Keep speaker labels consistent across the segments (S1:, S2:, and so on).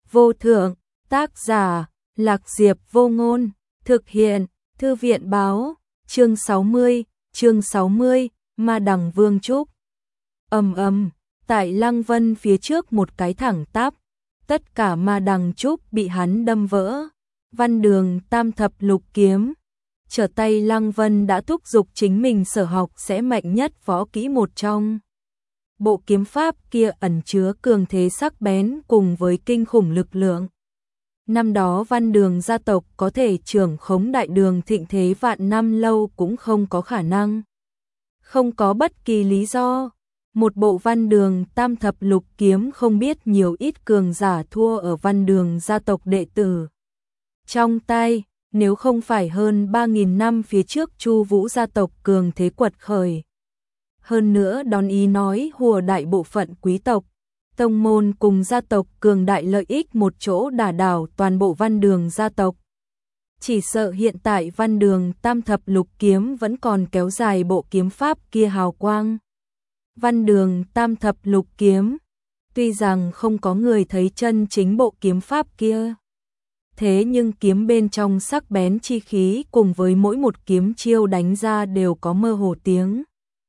S1: vô thượng, tác giả, Lạc Diệp Vô Ngôn, thực hiện, Thư viện báo, chương 60, Ma Đằng Vương Trúc. Tại Lăng Vân phía trước một cái thẳng tắp, tất cả ma đằng trúc bị hắn đâm vỡ. Văn Đường Tam Thập Lục Kiếm, trở tay Lăng Vân đã thúc giục chính mình sở học sẽ mạnh nhất võ kỹ một trong. Bộ kiếm pháp kia ẩn chứa cường thế sắc bén cùng với kinh khủng lực lượng. Năm đó Văn Đường gia tộc có thể trưởng khống đại đường thịnh thế vạn năm lâu cũng không có khả năng. Không có bất kỳ lý do, một bộ Văn Đường Tam Thập Lục Kiếm không biết nhiều ít cường giả thua ở Văn Đường gia tộc đệ tử trong tay, nếu không phải hơn 3.000 năm phía trước Chu Vũ gia tộc cường thế quật khởi. Hơn nữa đón ý nói hùa đại bộ phận quý tộc, tông môn cùng gia tộc cường đại lợi ích một chỗ đả đảo toàn bộ Văn Đường gia tộc. Chỉ sợ hiện tại Văn Đường Tam Thập Lục Kiếm vẫn còn kéo dài bộ kiếm pháp kia hào quang. Văn Đường Tam Thập Lục Kiếm, tuy rằng không có người thấy chân chính bộ kiếm pháp kia, thế nhưng kiếm bên trong sắc bén chi khí cùng với mỗi một kiếm chiêu đánh ra đều có mơ hồ tiếng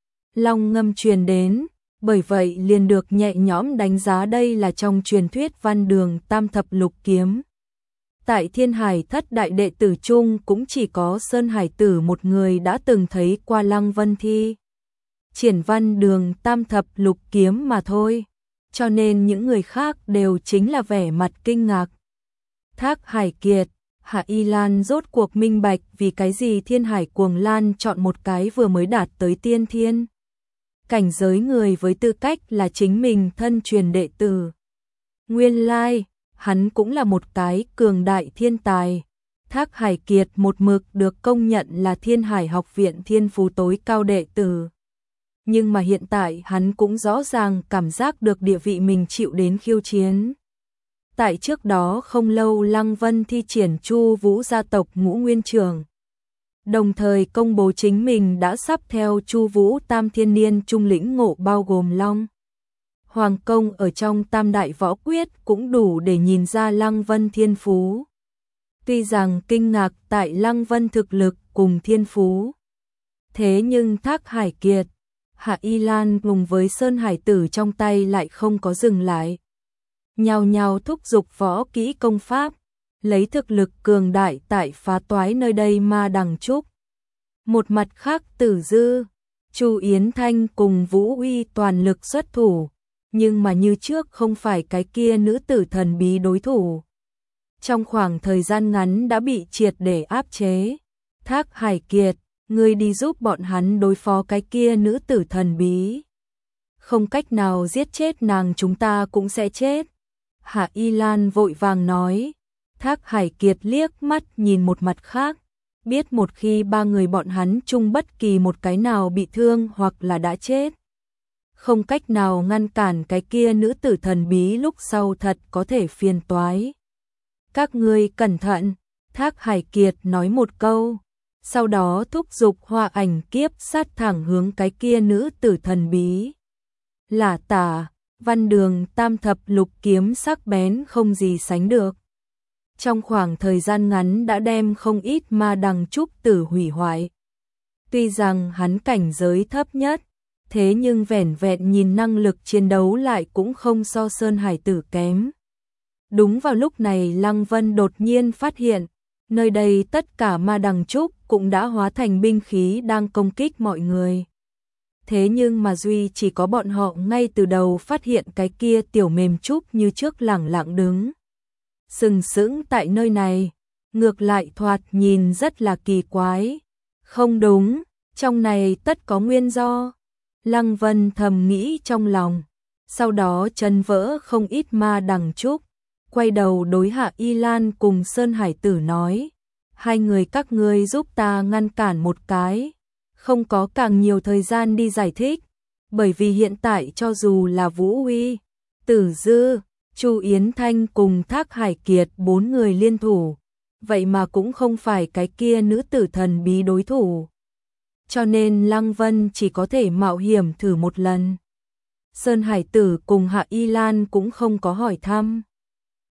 S1: long ngâm truyền đến, bởi vậy liền được nhẹ nhõm đánh giá đây là trong truyền thuyết Văn Đường Tam Thập Lục Kiếm. Tại Thiên Hải thất đại đệ tử chung cũng chỉ có Sơn Hải Tử một người đã từng thấy qua Lăng Vân thi triển Văn Đường Tam Thập Lục Kiếm mà thôi, cho nên những người khác đều chính là vẻ mặt kinh ngạc. Thác Hải Kiệt, Hạ Y Lan rốt cuộc minh bạch vì cái gì Thiên Hải Cuồng Lan chọn một cái vừa mới đạt tới tiên thiên cảnh giới người với tư cách là chính mình thân truyền đệ tử. Nguyên lai, hắn cũng là một cái cường đại thiên tài. Thác Hải Kiệt một mực được công nhận là Thiên Hải học viện thiên phú tối cao đệ tử. Nhưng mà hiện tại hắn cũng rõ ràng cảm giác được địa vị mình chịu đến khiêu chiến. Tại trước đó không lâu Lăng Vân thi triển Chu Vũ gia tộc Ngũ Nguyên Trưởng, đồng thời công bố chính mình đã sắp theo Chu Vũ Tam Thiên Niên trung lĩnh ngộ bao gồm Long Hoàng công ở trong Tam Đại Võ Quyết cũng đủ để nhìn ra Lăng Vân thiên phú. Tuy rằng kinh ngạc tại Lăng Vân thực lực cùng thiên phú, thế nhưng Thác Hải Kiệt, Hạ Y Lan cùng với Sơn Hải Tử trong tay lại không có dừng lại. Nhao nhao thúc giục võ kỹ công pháp, lấy thực lực cường đại tại phá toái nơi đây ma đằng trúc. Một mặt khác Tử Dư, Chu Yến Thanh cùng Vũ Uy toàn lực xuất thủ, nhưng mà như trước không phải cái kia nữ tử thần bí đối thủ. Trong khoảng thời gian ngắn đã bị triệt để áp chế. Thác Hải Kiệt, ngươi đi giúp bọn hắn đối phó cái kia nữ tử thần bí. Không cách nào giết chết nàng chúng ta cũng sẽ chết. Hạ Y Lan vội vàng nói. Thác Hải Kiệt liếc mắt nhìn một mặt khác, biết một khi ba người bọn hắn chung bất kỳ một cái nào bị thương hoặc là đã chết, không cách nào ngăn cản cái kia nữ tử thần bí lúc sau thật có thể phiền toái. Các ngươi cẩn thận, Thác Hải Kiệt nói một câu, sau đó thúc giục Hoa Ảnh Kiếp sát thẳng hướng cái kia nữ tử thần bí. Lả tả, Văn Đường Tam Thập Lục Kiếm sắc bén không gì sánh được. Trong khoảng thời gian ngắn đã đem không ít ma đằng trúc tử hủy hoại. Tuy rằng hắn cảnh giới thấp nhất, thế nhưng vẻn vẹn nhìn năng lực chiến đấu lại cũng không so Sơn Hải Tử kém. Đúng vào lúc này Lăng Vân đột nhiên phát hiện, nơi đây tất cả ma đằng trúc cũng đã hóa thành binh khí đang công kích mọi người. Thế nhưng mà duy chỉ có bọn họ ngay từ đầu phát hiện cái kia tiểu mềm trúc như trước lẳng lặng đứng sừng sững tại nơi này, ngược lại thoạt nhìn rất là kỳ quái. Không đúng, trong này tất có nguyên do. Lăng Vân thầm nghĩ trong lòng, sau đó chân vỡ không ít ma đằng trúc, quay đầu đối Hạ Y Lan cùng Sơn Hải Tử nói, hai người các ngươi giúp ta ngăn cản một cái, không có càng nhiều thời gian đi giải thích, bởi vì hiện tại cho dù là Vũ Uy, Tử Dư, Chu Yến Thanh cùng Thác Hải Kiệt bốn người liên thủ, vậy mà cũng không phải cái kia nữ tử thần bí đối thủ. Cho nên Lăng Vân chỉ có thể mạo hiểm thử một lần. Sơn Hải Tử cùng Hạ Y Lan cũng không có hỏi thăm.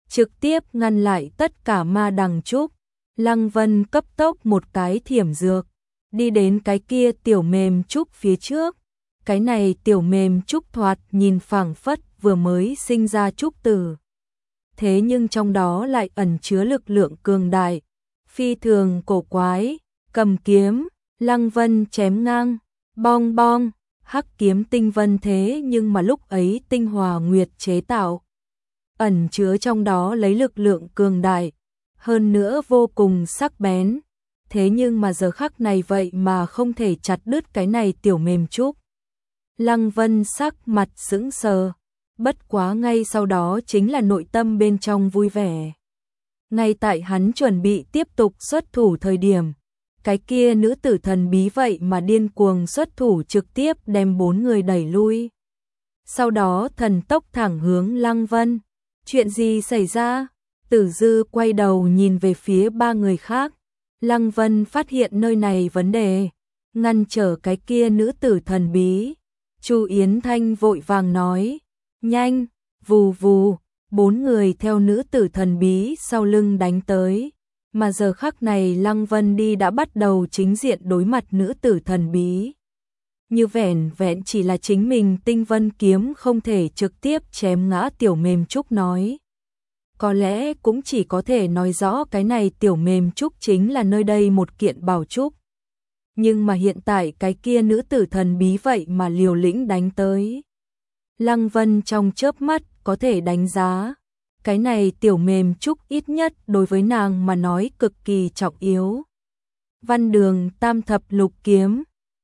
S1: trực tiếp ngăn lại tất cả ma đằng trúc. Lăng Vân cấp tốc một cái thiểm dược, đi đến cái kia tiểu mềm trúc phía trước. Cái này tiểu mềm trúc thoạt nhìn phảng phất vừa mới sinh ra trúc tử. Thế nhưng trong đó lại ẩn chứa lực lượng cường đại, phi thường cổ quái. Cầm kiếm, Lăng Vân chém ngang, bong bong, hắc kiếm tinh vân thế nhưng mà lúc ấy tinh hòa nguyệt chế tạo. Ẩn chứa trong đó lấy lực lượng cường đại, hơn nữa vô cùng sắc bén. Thế nhưng mà giờ khắc này vậy mà không thể chặt đứt cái này tiểu mềm trúc. Lăng Vân sắc mặt sững sờ, bất quá ngay sau đó chính là nội tâm bên trong vui vẻ. Ngay tại hắn chuẩn bị tiếp tục xuất thủ thời điểm, cái kia nữ tử thần bí vậy mà điên cuồng xuất thủ trực tiếp đem 4 người đẩy lui. Sau đó thần tốc thẳng hướng Lăng Vân. Chuyện gì xảy ra? Tử Dư quay đầu nhìn về phía 3 người khác. Lăng Vân phát hiện nơi này vấn đề, ngăn trở cái kia nữ tử thần bí. Chu Yến Thanh vội vàng nói, nhanh, vù vù, 4 người theo nữ tử thần bí sau lưng đánh tới. Mà giờ khắc này Lăng Vân đi đã bắt đầu chính diện đối mặt nữ tử thần bí. Như vẻn vẹn chỉ là chính mình tinh vân kiếm không thể trực tiếp chém ngã tiểu mềm trúc nói. Có lẽ cũng chỉ có thể nói rõ cái này tiểu mềm trúc chính là nơi đây một kiện bảo trúc. Nhưng mà hiện tại cái kia nữ tử thần bí vậy mà liều lĩnh đánh tới. Lăng Vân trong chớp mắt có thể đánh giá. Cái này tiểu mềm trúc ít nhất đối với nàng mà nói cực kỳ trọng yếu. Văn Đường tam thập lục kiếm.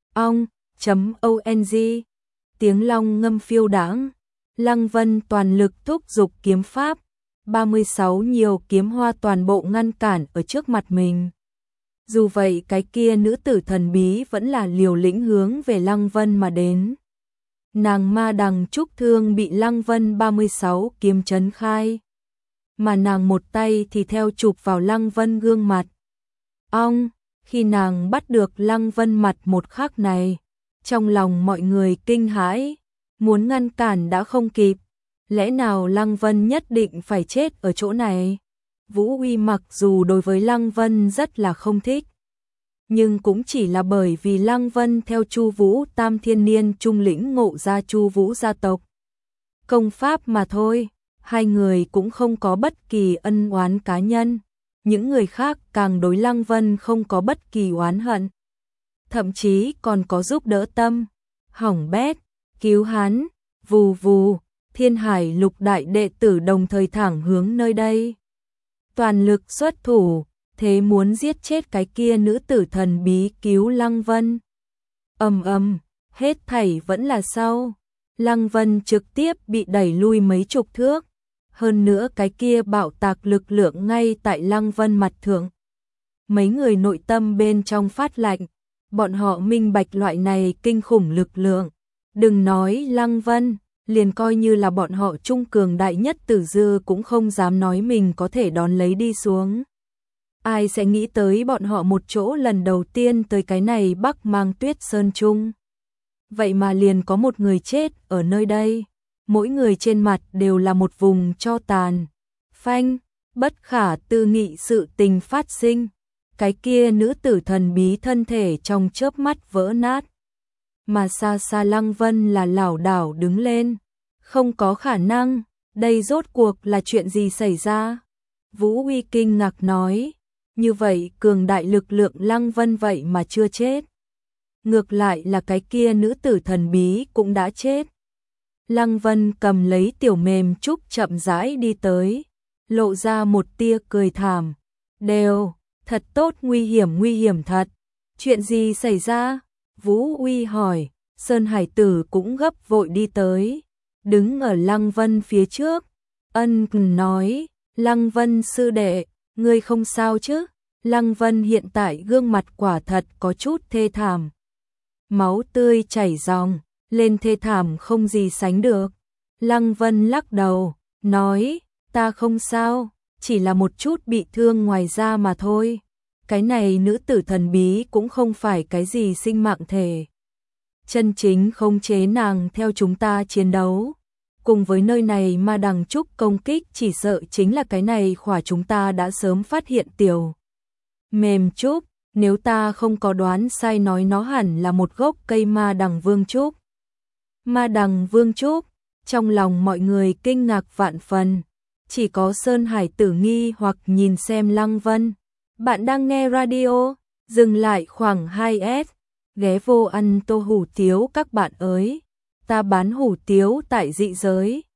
S1: ong.ong. Tiếng long ngâm phiêu đãng. Lăng Vân toàn lực thúc giục kiếm pháp. 36 nhiều kiếm hoa toàn bộ ngăn cản ở trước mặt mình. Dù vậy cái kia nữ tử thần bí vẫn là liều lĩnh hướng về Lăng Vân mà đến. Nàng ma đằng trúc thương bị Lăng Vân 36 kiếm chấn khai. Mà nàng một tay thì theo chụp vào Lăng Vân gương mặt. Khi nàng bắt được Lăng Vân mặt một khắc này, trong lòng mọi người kinh hãi, muốn ngăn cản đã không kịp. Lẽ nào Lăng Vân nhất định phải chết ở chỗ này? Vũ Uy mặc dù đối với Lăng Vân rất là không thích, nhưng cũng chỉ là bởi vì Lăng Vân theo Chu Vũ Tam Thiên Niên trung lĩnh ngộ ra Chu Vũ gia tộc công pháp mà thôi. Hai người cũng không có bất kỳ ân oán cá nhân, những người khác càng đối Lăng Vân không có bất kỳ oán hận, thậm chí còn có giúp đỡ tâm. Hỏng bét, cứu hắn, vù vù, Thiên Hải lục đại đệ tử đồng thời thẳng hướng nơi đây. Toàn lực xuất thủ, thế muốn giết chết cái kia nữ tử thần bí cứu Lăng Vân. Hết thảy vẫn là sau. Lăng Vân trực tiếp bị đẩy lui mấy chục thước. Hơn nữa cái kia bạo tạc lực lượng ngay tại Lăng Vân mặt thượng. Mấy người nội tâm bên trong phát lạnh, bọn họ minh bạch loại này kinh khủng lực lượng. Đừng nói Lăng Vân, liền coi như là bọn họ trung cường đại nhất Tử Dư cũng không dám nói mình có thể đón lấy đi xuống. Ai sẽ nghĩ tới bọn họ một chỗ lần đầu tiên tới cái này Bắc Mang Tuyết Sơn Trung. Vậy mà liền có một người chết ở nơi đây. Mỗi người trên mặt đều là một vùng tro tàn. Phanh, bất khả tư nghị sự tình phát sinh. Cái kia nữ tử thần bí thân thể trong chớp mắt vỡ nát. Mà xa xa Lăng Vân là lảo đảo đứng lên. Không có khả năng, đây rốt cuộc là chuyện gì xảy ra? Vũ Uy kinh ngạc nói. Như vậy cường đại lực lượng Lăng Vân vậy mà chưa chết. Ngược lại là cái kia nữ tử thần bí cũng đã chết. Lăng Vân cầm lấy tiểu mềm trúc chậm rãi đi tới, lộ ra một tia cười thảm. Đều, thật tốt, nguy hiểm thật. Chuyện gì xảy ra? Vũ Uy hỏi. Sơn Hải Tử cũng gấp vội đi tới, đứng ở Lăng Vân phía trước. Ân nói, Lăng Vân sư đệ, ngươi không sao chứ? Lăng Vân hiện tại gương mặt quả thật có chút thê thảm. Máu tươi chảy ròng, lên thê thảm không gì sánh được. Lăng Vân lắc đầu, nói, ta không sao, chỉ là một chút bị thương ngoài da mà thôi. Cái này nữ tử thần bí cũng không phải cái gì sinh mạng thể. Chân chính khống chế nàng theo chúng ta chiến đấu. cùng với nơi này mà đằng trúc công kích chỉ sợ chính là cái này khỏa chúng ta đã sớm phát hiện tiểu. Mềm trúc, nếu ta không có đoán sai nói nó hẳn là một gốc cây ma đằng vương trúc. Ma đằng vương trúc, trong lòng mọi người kinh ngạc vạn phần, chỉ có Sơn Hải Tử nghi hoặc nhìn xem Lăng Vân. Bạn đang nghe radio, dừng lại khoảng 2S, ghé vô ăn tô hủ tiếu các bạn ơi, ta bán hủ tiếu tại dị giới.